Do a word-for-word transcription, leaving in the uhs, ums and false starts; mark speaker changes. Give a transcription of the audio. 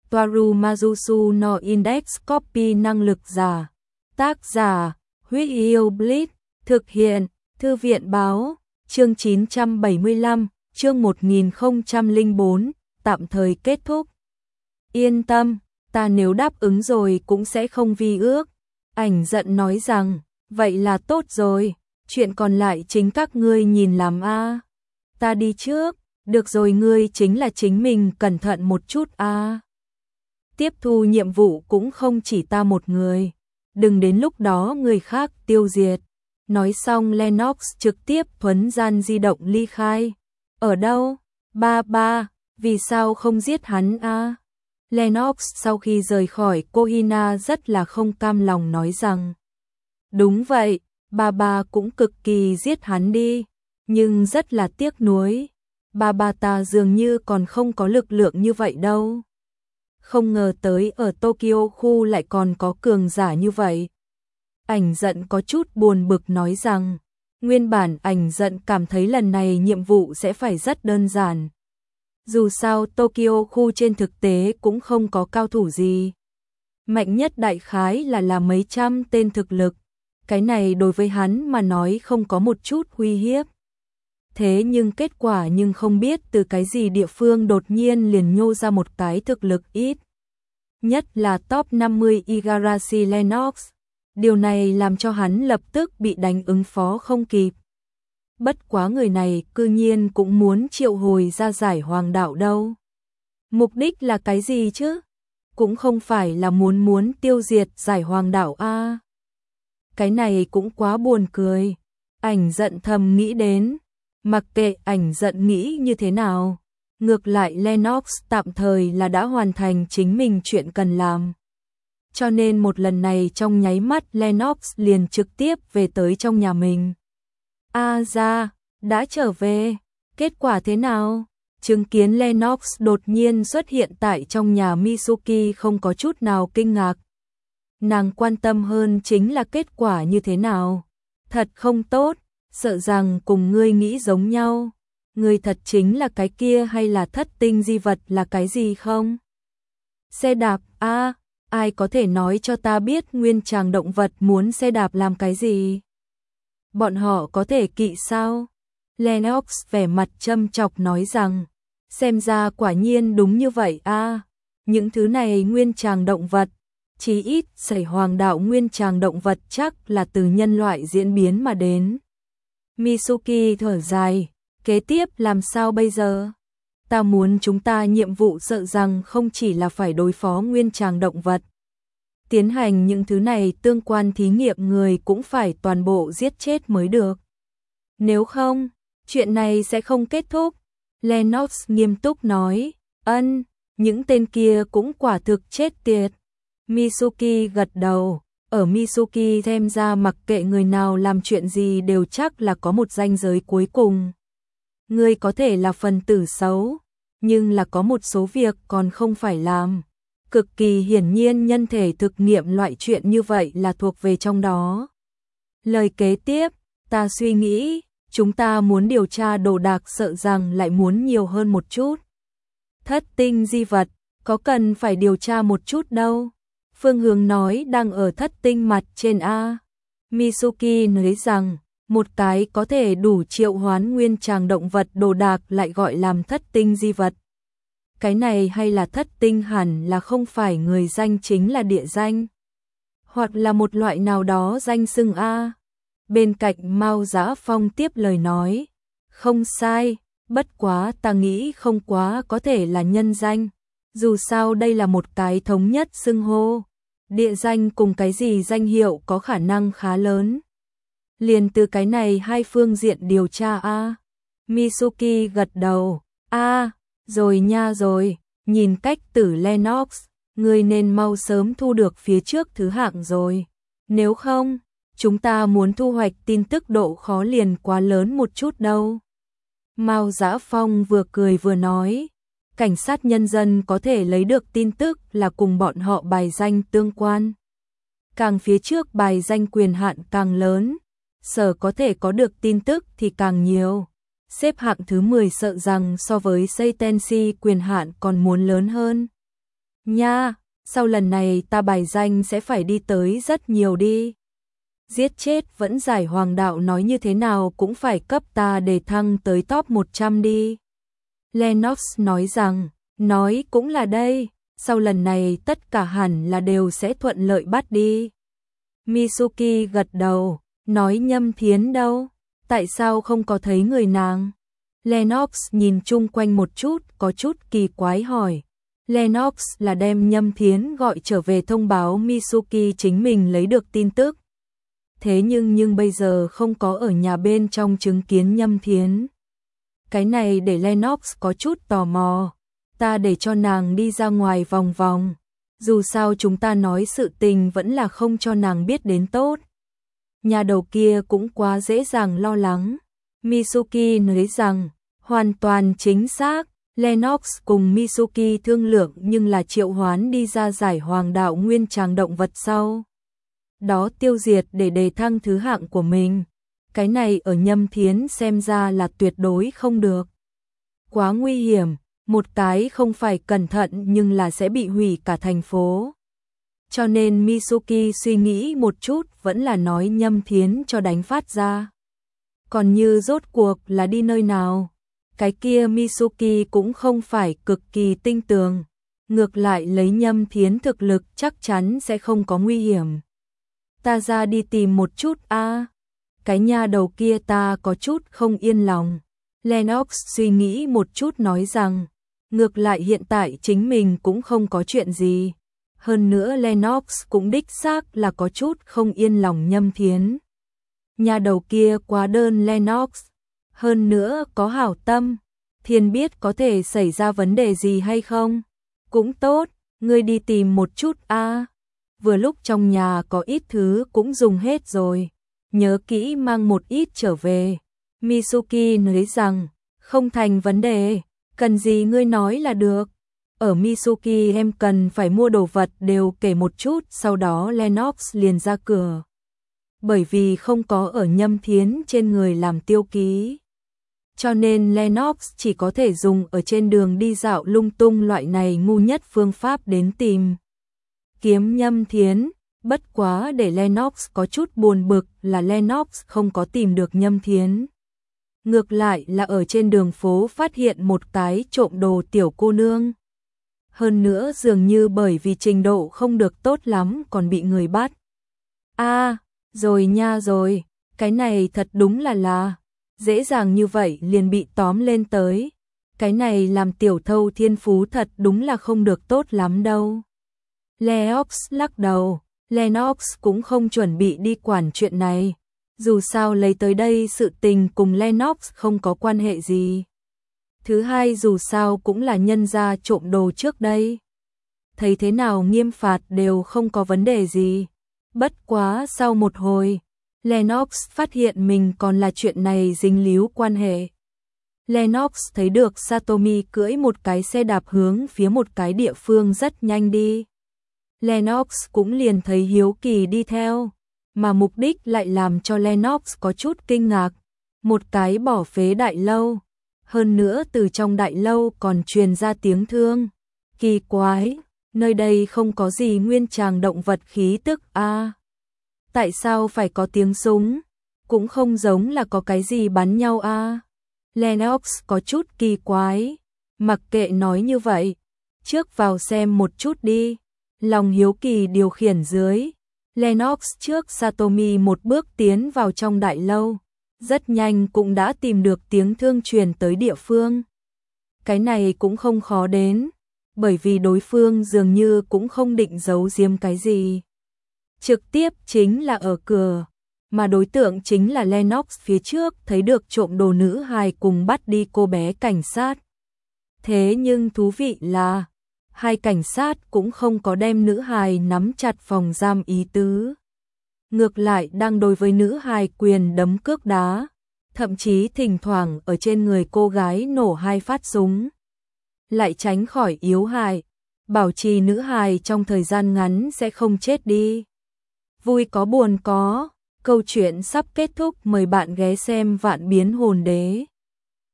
Speaker 1: Toaru Majusu no Index Copy năng lực giả. Tác giả, Huyết Yêu Blitz, thực hiện, Thư viện báo, chương chín trăm bảy mươi lăm, chương một nghìn không trăm lẻ bốn, tạm thời kết thúc. Yên tâm, ta nếu đáp ứng rồi cũng sẽ không vi ước. Ảnh giận nói rằng, vậy là tốt rồi, chuyện còn lại chính các ngươi nhìn làm a. Ta đi trước, được rồi, ngươi chính là chính mình cẩn thận một chút a. Tiếp thu nhiệm vụ cũng không chỉ ta một người, đừng đến lúc đó người khác tiêu diệt. Nói xong Lennox trực tiếp thuấn gian di động ly khai. Ở đâu? Ba ba, vì sao không giết hắn a? Lennox sau khi rời khỏi Kohina rất là không cam lòng nói rằng, đúng vậy, ba ba cũng cực kỳ giết hắn đi, nhưng rất là tiếc nuối, ba ba ta dường như còn không có lực lượng như vậy đâu. Không ngờ tới ở Tokyo khu lại còn có cường giả như vậy. Ảnh giận có chút buồn bực nói rằng, nguyên bản ảnh giận cảm thấy lần này nhiệm vụ sẽ phải rất đơn giản. Dù sao Tokyo khu trên thực tế cũng không có cao thủ gì. Mạnh nhất đại khái là là mấy trăm tên thực lực. Cái này đối với hắn mà nói không có một chút uy hiếp. Thế nhưng kết quả nhưng không biết từ cái gì địa phương đột nhiên liền nhô ra một cái thực lực ít. Nhất là top năm mươi Igarashi Lennox. Điều này làm cho hắn lập tức bị đánh ứng phó không kịp. Bất quá người này cư nhiên cũng muốn triệu hồi ra giải hoàng đạo đâu. Mục đích là cái gì chứ? Cũng không phải là muốn muốn tiêu diệt giải hoàng đạo a. Cái này cũng quá buồn cười. Ảnh giận thầm nghĩ đến. Mặc kệ ảnh giận nghĩ như thế nào. Ngược lại Lennox tạm thời là đã hoàn thành chính mình chuyện cần làm. Cho nên một lần này trong nháy mắt Lennox liền trực tiếp về tới trong nhà mình. A ra, đã trở về, kết quả thế nào? Chứng kiến Lennox đột nhiên xuất hiện tại trong nhà Mitsuki không có chút nào kinh ngạc. Nàng quan tâm hơn chính là kết quả như thế nào. Thật không tốt, sợ rằng cùng ngươi nghĩ giống nhau. Ngươi thật chính là cái kia hay là thất tinh di vật là cái gì không? Xe đạp, a à, ai có thể nói cho ta biết nguyên tràng động vật muốn xe đạp làm cái gì? Bọn họ có thể kỵ sao? Lennox vẻ mặt châm chọc nói rằng, xem ra quả nhiên đúng như vậy a. À, những thứ này nguyên tràng động vật, chí ít giải hoàng đạo nguyên tràng động vật chắc là từ nhân loại diễn biến mà đến. Mitsuki thở dài, kế tiếp làm sao bây giờ? Ta muốn chúng ta nhiệm vụ sợ rằng không chỉ là phải đối phó nguyên tràng động vật. Tiến hành những thứ này tương quan thí nghiệm người cũng phải toàn bộ giết chết mới được. Nếu không, chuyện này sẽ không kết thúc. Lennox nghiêm túc nói, ân, những tên kia cũng quả thực chết tiệt. Mitsuki gật đầu, ở Mitsuki thêm ra mặc kệ người nào làm chuyện gì đều chắc là có một ranh giới cuối cùng. Ngươi có thể là phần tử xấu, nhưng là có một số việc còn không phải làm. Cực kỳ hiển nhiên nhân thể thực nghiệm loại chuyện như vậy là thuộc về trong đó. Lời kế tiếp, ta suy nghĩ, chúng ta muốn điều tra đồ đạc sợ rằng lại muốn nhiều hơn một chút. Thất tinh di vật, có cần phải điều tra một chút đâu. Phương Hướng nói đang ở thất tinh mặt trên A. Mitsuki nói rằng, một cái có thể đủ triệu hoán nguyên tràng động vật đồ đạc lại gọi làm thất tinh di vật. Cái này hay là thất tinh hẳn là không phải người danh chính là địa danh. Hoặc là một loại nào đó danh xưng A. Bên cạnh Mao Dã Phong tiếp lời nói. Không sai, bất quá ta nghĩ không quá có thể là nhân danh. Dù sao đây là một cái thống nhất xưng hô. Địa danh cùng cái gì danh hiệu có khả năng khá lớn. Liền từ cái này hai phương diện điều tra A. Mitsuki gật đầu. A, rồi nha rồi, nhìn cách tử Lennox, ngươi nên mau sớm thu được phía trước thứ hạng rồi. Nếu không, chúng ta muốn thu hoạch tin tức độ khó liền quá lớn một chút đâu. Mao Dã Phong vừa cười vừa nói, cảnh sát nhân dân có thể lấy được tin tức là cùng bọn họ bài danh tương quan. Càng phía trước bài danh quyền hạn càng lớn, sở có thể có được tin tức thì càng nhiều. Xếp hạng thứ mười sợ rằng so với Seitenshi quyền hạn còn muốn lớn hơn. Nha, sau lần này ta bài danh sẽ phải đi tới rất nhiều đi. Giết chết vẫn giải hoàng đạo nói như thế nào cũng phải cấp ta để thăng tới top một trăm đi. Lennox nói rằng, nói cũng là đây, sau lần này tất cả hẳn là đều sẽ thuận lợi bắt đi. Mitsuki gật đầu, nói Nhâm Thiến đâu, tại sao không có thấy người nàng? Lennox nhìn chung quanh một chút, có chút kỳ quái hỏi. Lennox là đem Nhâm Thiến gọi trở về thông báo Mitsuki chính mình lấy được tin tức. Thế nhưng nhưng bây giờ không có ở nhà bên trong chứng kiến Nhâm Thiến. Cái này để Lennox có chút tò mò. Ta để cho nàng đi ra ngoài vòng vòng. Dù sao chúng ta nói sự tình vẫn là không cho nàng biết đến tốt. Nhà đầu kia cũng quá dễ dàng lo lắng. Mitsuki nói rằng, hoàn toàn chính xác. Lennox cùng Mitsuki thương lượng nhưng là triệu hoán đi ra giải hoàng đạo nguyên tràng động vật sau. Đó tiêu diệt để đề thăng thứ hạng của mình. Cái này ở Nhâm Thiến xem ra là tuyệt đối không được. Quá nguy hiểm, một cái không phải cẩn thận nhưng là sẽ bị hủy cả thành phố. Cho nên Mitsuki suy nghĩ một chút vẫn là nói Nhâm Thiến cho đánh phát ra. Còn như rốt cuộc là đi nơi nào? Cái kia Mitsuki cũng không phải cực kỳ tinh tường. Ngược lại lấy Nhâm Thiến thực lực chắc chắn sẽ không có nguy hiểm. Ta ra đi tìm một chút a. À. Cái nha đầu kia ta có chút không yên lòng. Lennox suy nghĩ một chút nói rằng, ngược lại hiện tại chính mình cũng không có chuyện gì. Hơn nữa Lennox cũng đích xác là có chút không yên lòng Nhâm Thiến. Nhà đầu kia quá đơn Lennox. Hơn nữa có hảo tâm. Thiên biết có thể xảy ra vấn đề gì hay không? Cũng tốt, ngươi đi tìm một chút a. À. Vừa lúc trong nhà có ít thứ cũng dùng hết rồi. Nhớ kỹ mang một ít trở về. Mitsuki nói rằng, không thành vấn đề, cần gì ngươi nói là được. Ở Mitsuki em cần phải mua đồ vật đều kể một chút, sau đó Lennox liền ra cửa. Bởi vì không có ở Nhâm Thiến trên người làm tiêu ký. Cho nên Lennox chỉ có thể dùng ở trên đường đi dạo lung tung loại này ngu nhất phương pháp đến tìm. Kiếm Nhâm Thiến, bất quá để Lennox có chút buồn bực là Lennox không có tìm được Nhâm Thiến. Ngược lại là ở trên đường phố phát hiện một cái trộm đồ tiểu cô nương. Hơn nữa dường như bởi vì trình độ không được tốt lắm còn bị người bắt. A, à, rồi nha rồi, cái này thật đúng là là, dễ dàng như vậy liền bị tóm lên tới. Cái này làm tiểu thâu thiên phú thật đúng là không được tốt lắm đâu. Lennox lắc đầu, Lennox cũng không chuẩn bị đi quản chuyện này. Dù sao lấy tới đây sự tình cùng Lennox không có quan hệ gì. Thứ hai dù sao cũng là nhân gia trộm đồ trước đây. Thấy thế nào nghiêm phạt đều không có vấn đề gì. Bất quá sau một hồi, Lennox phát hiện mình còn là chuyện này dính líu quan hệ. Lennox thấy được Satomi cưỡi một cái xe đạp hướng phía một cái địa phương rất nhanh đi. Lennox cũng liền thấy hiếu kỳ đi theo, mà mục đích lại làm cho Lennox có chút kinh ngạc. Một cái bỏ phế đại lâu, hơn nữa từ trong đại lâu còn truyền ra tiếng thương. Kỳ quái, nơi đây không có gì nguyên tràng động vật khí tức a. À, tại sao phải có tiếng súng? Cũng không giống là có cái gì bắn nhau a. À. Lennox có chút kỳ quái, mặc kệ nói như vậy, trước vào xem một chút đi. Lòng hiếu kỳ điều khiển dưới, Lennox trước Satomi một bước tiến vào trong đại lâu, rất nhanh cũng đã tìm được tiếng thương truyền tới địa phương. Cái này cũng không khó đến, bởi vì đối phương dường như cũng không định giấu giếm cái gì. Trực tiếp chính là ở cửa, mà đối tượng chính là Lennox phía trước thấy được trộm đồ nữ hài cùng bắt đi cô bé cảnh sát. Thế nhưng thú vị là, hai cảnh sát cũng không có đem nữ hài nắm chặt phòng giam ý tứ. Ngược lại đang đối với nữ hài quyền đấm cước đá, thậm chí thỉnh thoảng ở trên người cô gái nổ hai phát súng. Lại tránh khỏi yếu hại, bảo trì nữ hài trong thời gian ngắn sẽ không chết đi. Vui có buồn có, câu chuyện sắp kết thúc, mời bạn ghé xem Vạn Biến Hồn Đế.